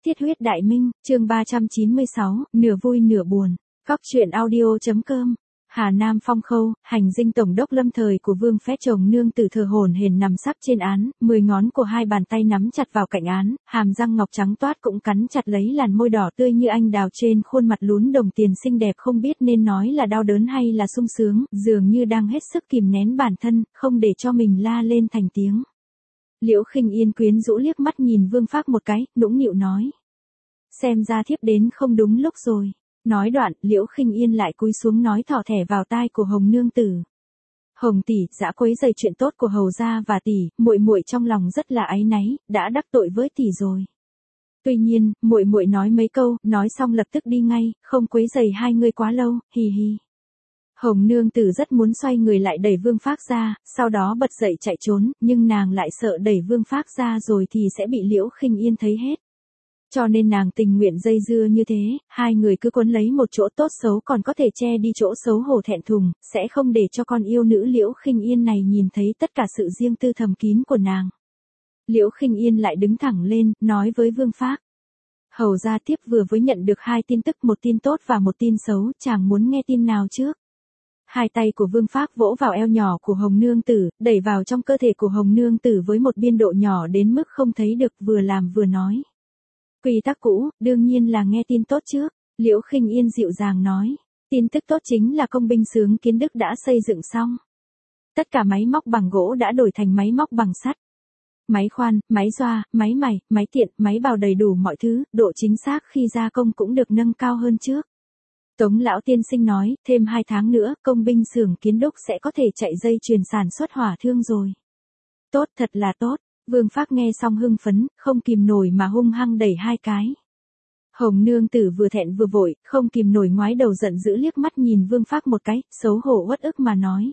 Thiết huyết Đại Minh, chương 396, nửa vui nửa buồn. Góc truyện audio.com. Hà Nam Phong Khâu, hành dinh tổng đốc lâm thời của Vương Phép chồng nương tử thờ hổn hển nằm sắp trên án, 10 ngón của hai bàn tay nắm chặt vào cạnh án, hàm răng ngọc trắng toát cũng cắn chặt lấy làn môi đỏ tươi như anh đào trên khuôn mặt lún đồng tiền xinh đẹp, không biết nên nói là đau đớn hay là sung sướng, dường như đang hết sức kìm nén bản thân, không để cho mình la lên thành tiếng. Liễu Khinh Yên quyến rũ liếc mắt nhìn Vương Phác một cái, nũng nịu nói: "Xem ra thiếp đến không đúng lúc rồi." Nói đoạn, Liễu Khinh Yên lại cúi xuống nói thỏ thẻ vào tai của Hồng nương tử: "Hồng tỷ, dã quấy rầy chuyện tốt của hầu gia và tỷ, muội muội trong lòng rất là áy náy, đã đắc tội với tỷ rồi. Tuy nhiên, muội muội nói mấy câu, nói xong lập tức đi ngay, không quấy rầy hai người quá lâu, hì hì." Hồng nương tử rất muốn xoay người lại đẩy Vương Phác ra, sau đó bật dậy chạy trốn, nhưng nàng lại sợ đẩy Vương Phác ra rồi thì sẽ bị Liễu Khinh Yên thấy hết. Cho nên nàng tình nguyện dây dưa như thế, hai người cứ quấn lấy một chỗ tốt xấu còn có thể che đi chỗ xấu hổ thẹn thùng, sẽ không để cho con yêu nữ Liễu Khinh Yên này nhìn thấy tất cả sự riêng tư thầm kín của nàng. Liễu Khinh Yên lại đứng thẳng lên, nói với Vương Phác: "Hầu gia thiếp vừa mới nhận được hai tin tức, một tin tốt và một tin xấu, chàng muốn nghe tin nào trước?" Hai tay của Vương Phác vỗ vào eo nhỏ của Hồng nương tử, đẩy vào trong cơ thể của Hồng nương tử với một biên độ nhỏ đến mức không thấy được, vừa làm vừa nói: "Quy tắc cũ, đương nhiên là nghe tin tốt trước." Liễu Khinh Yên dịu dàng nói: "Tin tức tốt chính là công binh xướng Kiến Đức đã xây dựng xong. Tất cả máy móc bằng gỗ đã đổi thành máy móc bằng sắt. Máy khoan, máy doa, máy mài, máy tiện, máy bào đầy đủ mọi thứ, độ chính xác khi gia công cũng được nâng cao hơn trước. Tống lão tiên sinh nói, thêm 2 tháng nữa, công binh xưởng Kiến Đúc sẽ có thể chạy dây chuyền sản xuất hỏa thương rồi." "Tốt, thật là tốt." Vương Phác nghe xong hưng phấn, không kìm nổi mà hung hăng đẩy hai cái. Hồng nương tử vừa thẹn vừa vội, không kìm nổi ngoái đầu giận dữ liếc mắt nhìn Vương Phác một cái, xấu hổ uất ức mà nói: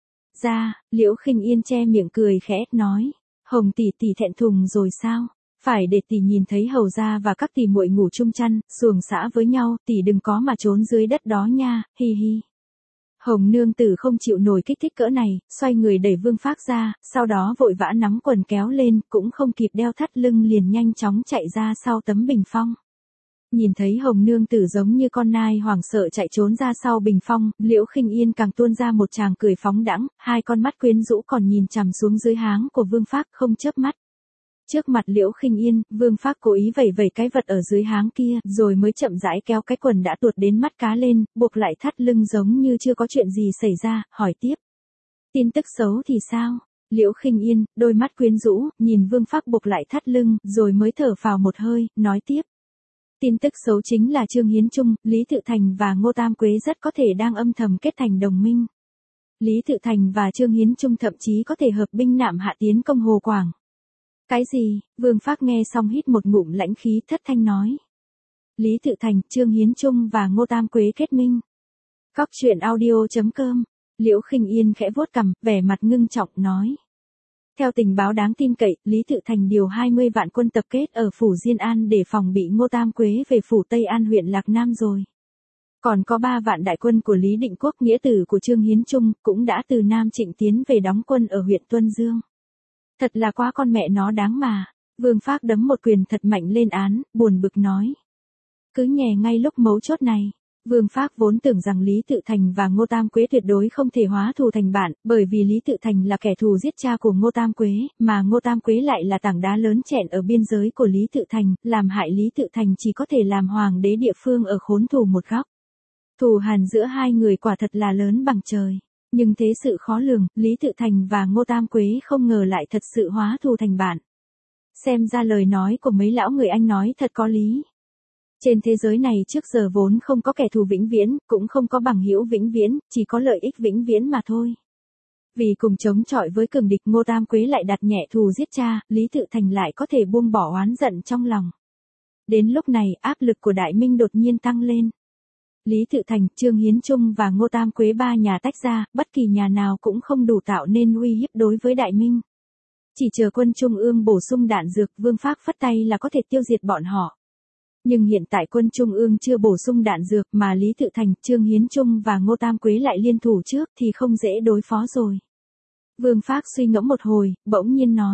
"Ra." Liễu Khinh Yên che miệng cười khẽ, nói: "Hồng tỷ tỷ thẹn thùng rồi sao? Phải để tỷ nhìn thấy hầu gia và các tỷ muội ngủ chung chăn, xuồng xã với nhau, tỷ đừng có mà trốn dưới đất đó nha, hi hi." Hồng nương tử không chịu nổi kích thích cỡ này, xoay người đẩy Vương Phác ra, sau đó vội vã nắm quần kéo lên, cũng không kịp đeo thắt lưng liền nhanh chóng chạy ra sau tấm bình phong. Nhìn thấy Hồng nương tử giống như con nai hoảng sợ chạy trốn ra sau bình phong, Liễu Khinh Yên càng tuôn ra một tràng cười phóng đãng, hai con mắt quyến rũ còn nhìn chằm xuống dưới háng của Vương Phác không chớp mắt. Trước mặt Liễu Khinh Yên, Vương Phác cố ý vẩy vẩy cái vật ở dưới háng kia, rồi mới chậm rãi kéo cái quần đã tuột đến mắt cá lên, buộc lại thắt lưng giống như chưa có chuyện gì xảy ra, hỏi tiếp: "Tin tức xấu thì sao?" Liễu Khinh Yên, đôi mắt quyến rũ, nhìn Vương Phác buộc lại thắt lưng, rồi mới thở phào một hơi, nói tiếp: "Tin tức xấu chính là Trương Hiến Trung, Lý Tự Thành và Ngô Tam Quế rất có thể đang âm thầm kết thành đồng minh. Lý Tự Thành và Trương Hiến Trung thậm chí có thể hợp binh nạm hạ tiến công Hồ Quảng." "Cái gì?" Vương Phác nghe xong hít một ngụm lãnh khí, thất thanh nói: "Lý Tự Thành, Trương Hiến Trung và Ngô Tam Quế kết minh." Góc truyện audio.com. Liễu Khinh Yên khẽ vuốt cằm, vẻ mặt ngưng trọng, nói: "Theo tình báo đáng tin cậy, Lý Tự Thành điều 20 vạn quân tập kết ở phủ Diên An để phòng bị Ngô Tam Quế về phủ Tây An huyện Lạc Nam rồi. Còn có 3 vạn đại quân của Lý Định Quốc, nghĩa tử của Trương Hiến Trung, cũng đã từ Nam Trịnh tiến về đóng quân ở huyện Tuân Dương. Thật là quá con mẹ nó đáng mà." Vương Phác đấm một quyền thật mạnh lên án, buồn bực nói: "Cứ nhè ngay lúc mấu chốt này." Vương Phác vốn tưởng rằng Lý Tự Thành và Ngô Tam Quế tuyệt đối không thể hóa thù thành bạn, bởi vì Lý Tự Thành là kẻ thù giết cha của Ngô Tam Quế, mà Ngô Tam Quế lại là tảng đá lớn chẹn ở biên giới của Lý Tự Thành, làm hại Lý Tự Thành chỉ có thể làm hoàng đế địa phương ở khốn thù một góc. Thù hằn giữa hai người quả thật là lớn bằng trời. Nhưng thế sự khó lường, Lý Tự Thành và Ngô Tam Quế không ngờ lại thật sự hóa thù thành bạn. Xem ra lời nói của mấy lão người Anh nói thật có lý. Trên thế giới này trước giờ vốn không có kẻ thù vĩnh viễn, cũng không có bằng hữu vĩnh viễn, chỉ có lợi ích vĩnh viễn mà thôi. Vì cùng chống chọi với cường địch, Ngô Tam Quế lại đặt nhẹ thù giết cha, Lý Tự Thành lại có thể buông bỏ oán giận trong lòng. Đến lúc này, áp lực của Đại Minh đột nhiên tăng lên. Lý Tự Thành, Trương Hiến Trung và Ngô Tam Quế ba nhà tách ra, bất kỳ nhà nào cũng không đủ tạo nên uy hiếp đối với Đại Minh. Chỉ chờ quân Trung ương bổ sung đạn dược, Vương Phác phất tay là có thể tiêu diệt bọn họ. Nhưng hiện tại quân Trung ương chưa bổ sung đạn dược mà Lý Tự Thành, Trương Hiến Trung và Ngô Tam Quế lại liên thủ trước thì không dễ đối phó rồi. Vương Phác suy ngẫm một hồi, bỗng nhiên nói: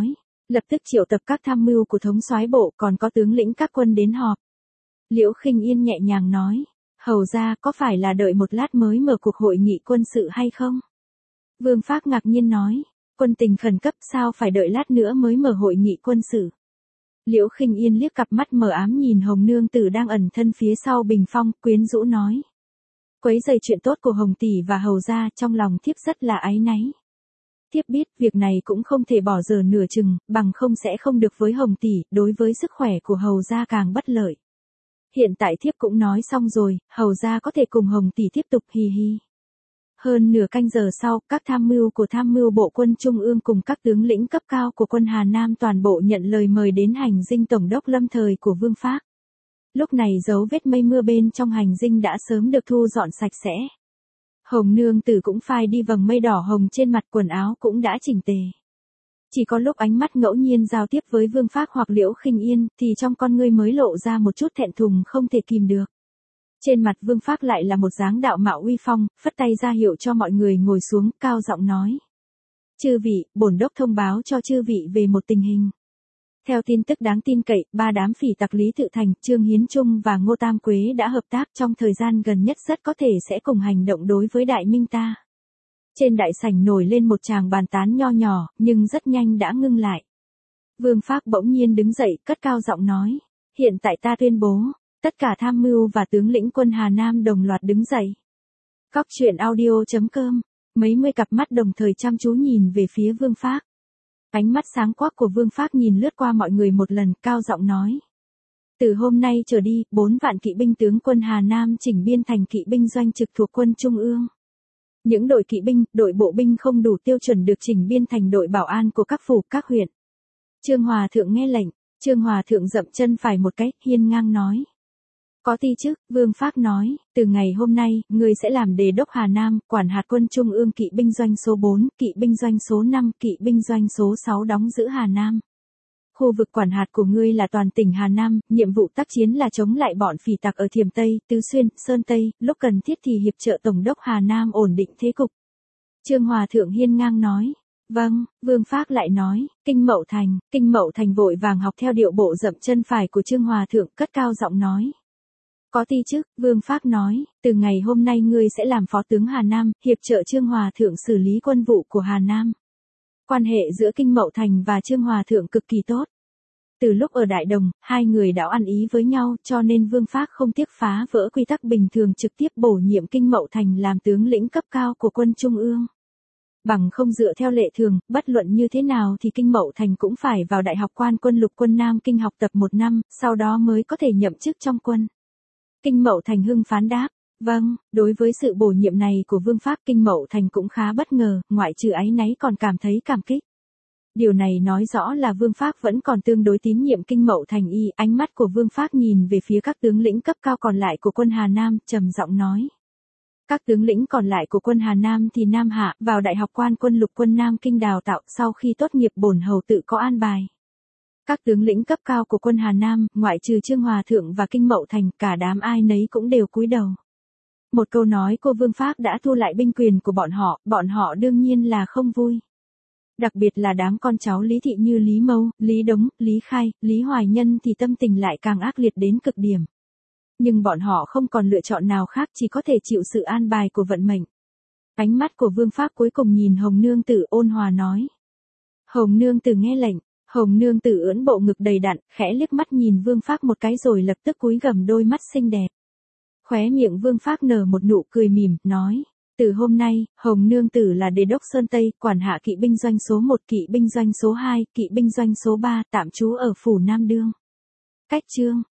Lập tức triệu tập các tham mưu của thống soái bộ còn có tướng lĩnh các quân đến họp. Liễu Khinh Yên nhẹ nhàng nói, hầu ra có phải là đợi một lát mới mở cuộc hội nghị quân sự hay không? Vương Phác ngạc nhiên nói, quân tình khẩn cấp sao phải đợi lát nữa mới mở hội nghị quân sự? Liễu Khinh Yên liếc cặp mắt mờ ám nhìn Hồng Nương Tử đang ẩn thân phía sau bình phong, quyến rũ nói. Quấy rầy chuyện tốt của Hồng tỷ và hầu gia, trong lòng thiếp rất là áy náy. Thiếp biết việc này cũng không thể bỏ dở nửa chừng, bằng không sẽ không được với Hồng tỷ, đối với sức khỏe của hầu gia càng bất lợi. Hiện tại thiếp cũng nói xong rồi, hầu gia có thể cùng Hồng tỷ tiếp tục hì hì. Hơn nửa canh giờ sau, các tham mưu của tham mưu bộ quân Trung ương cùng các tướng lĩnh cấp cao của quân Hà Nam toàn bộ nhận lời mời đến hành dinh tổng đốc lâm thời của Vương Phác. Lúc này dấu vết mây mưa bên trong hành dinh đã sớm được thu dọn sạch sẽ. Hồng Nương Tử cũng phai đi vầng mây đỏ hồng trên mặt, quần áo cũng đã chỉnh tề. Chỉ có lúc ánh mắt ngẫu nhiên giao tiếp với Vương Phác hoặc Liễu Khinh Yên, thì trong con ngươi mới lộ ra một chút thẹn thùng không thể kìm được. Trên mặt Vương Phác lại là một dáng đạo mạo uy phong, phất tay ra hiệu cho mọi người ngồi xuống, cao giọng nói. Chư vị, bổn đốc thông báo cho chư vị về một tình hình. Theo tin tức đáng tin cậy, 3 đám phỉ tặc Lý Tự Thành, Trương Hiến Trung và Ngô Tam Quế đã hợp tác, trong thời gian gần nhất rất có thể sẽ cùng hành động đối với Đại Minh ta. Trên đại sảnh nổi lên một tràng bàn tán nho nhỏ, nhưng rất nhanh đã ngưng lại. Vương Phác bỗng nhiên đứng dậy, cất cao giọng nói. Hiện tại ta tuyên bố, tất cả tham mưu và tướng lĩnh quân Hà Nam đồng loạt đứng dậy. Cóc truyện audio.com, mấy mươi cặp mắt đồng thời chăm chú nhìn về phía Vương Phác. Ánh mắt sáng quắc của Vương Phác nhìn lướt qua mọi người một lần, cao giọng nói. Từ hôm nay trở đi, 4 vạn kỵ binh tướng quân Hà Nam chỉnh biên thành kỵ binh doanh trực thuộc quân Trung ương. Những đội kỵ binh, đội bộ binh không đủ tiêu chuẩn được chỉnh biên thành đội bảo an của các phủ, các huyện. Trương Hòa Thượng nghe lệnh, Trương Hòa Thượng dậm chân phải một cái, hiên ngang nói. Có ti chức, Vương Phác nói, từ ngày hôm nay, ngươi sẽ làm đề đốc Hà Nam, quản hạt quân Trung ương kỵ binh doanh số 4, kỵ binh doanh số 5, kỵ binh doanh số 6 đóng giữ Hà Nam. Khu vực quản hạt của ngươi là toàn tỉnh Hà Nam, nhiệm vụ tác chiến là chống lại bọn phỉ tặc ở Thiểm Tây, Tứ Xuyên, Sơn Tây, lúc cần thiết thì hiệp trợ Tổng đốc Hà Nam ổn định thế cục. Trương Hòa Thượng hiên ngang nói. Vâng, Vương Phác lại nói, Kinh Mậu Thành vội vàng học theo điệu bộ dậm chân phải của Trương Hòa Thượng, cất cao giọng nói. Có ti chức, Vương Phác nói, từ ngày hôm nay ngươi sẽ làm phó tướng Hà Nam, hiệp trợ Trương Hòa Thượng xử lý quân vụ của Hà Nam. Quan hệ giữa Kinh Mậu Thành và Trương Hòa Thượng cực kỳ tốt. Từ lúc ở Đại Đồng, hai người đã ăn ý với nhau, cho nên Vương Phác không tiếc phá vỡ quy tắc bình thường trực tiếp bổ nhiệm Kinh Mậu Thành làm tướng lĩnh cấp cao của quân Trung ương. Bằng không dựa theo lệ thường, bất luận như thế nào thì Kinh Mậu Thành cũng phải vào Đại học Quan Quân Lục Quân Nam Kinh học tập 1 năm, sau đó mới có thể nhậm chức trong quân. Kinh Mậu Thành hưng phán đáp. Vâng, đối với sự bổ nhiệm này của Vương Phác, Kinh Mậu Thành cũng khá bất ngờ, ngoại trừ áy náy còn cảm thấy cảm kích. Điều này nói rõ là Vương Phác vẫn còn tương đối tín nhiệm Kinh Mậu Thành y. Ánh mắt của Vương Phác nhìn về phía các tướng lĩnh cấp cao còn lại của quân Hà Nam, trầm giọng nói. Các tướng lĩnh còn lại của quân Hà Nam thì Nam Hạ, vào Đại học Quan Quân Lục Quân Nam Kinh đào tạo, sau khi tốt nghiệp bổn hầu tự có an bài. Các tướng lĩnh cấp cao của quân Hà Nam, ngoại trừ Trương Hòa Thượng và Kinh Mậu Thành, cả đám ai nấy cũng đều cúi đầu. Một câu nói của Vương Phác đã thu lại binh quyền của bọn họ đương nhiên là không vui. Đặc biệt là đám con cháu Lý Thị như Lý Mâu, Lý Đống, Lý Khai, Lý Hoài Nhân thì tâm tình lại càng ác liệt đến cực điểm. Nhưng bọn họ không còn lựa chọn nào khác, chỉ có thể chịu sự an bài của vận mệnh. Ánh mắt của Vương Phác cuối cùng nhìn Hồng Nương Tử ôn hòa nói. Hồng Nương Tử nghe lệnh. Hồng Nương Tử ưỡn bộ ngực đầy đặn, khẽ liếc mắt nhìn Vương Phác một cái rồi lập tức cúi gằm đôi mắt xinh đẹp. Khóe miệng Vương Phác nở một nụ cười mỉm, nói. Từ hôm nay, Hồng Nương Tử là đề đốc Sơn Tây, quản hạ kỵ binh doanh số 1, kỵ binh doanh số 2, kỵ binh doanh số 3, tạm trú ở phủ Nam Đương. Cách chương.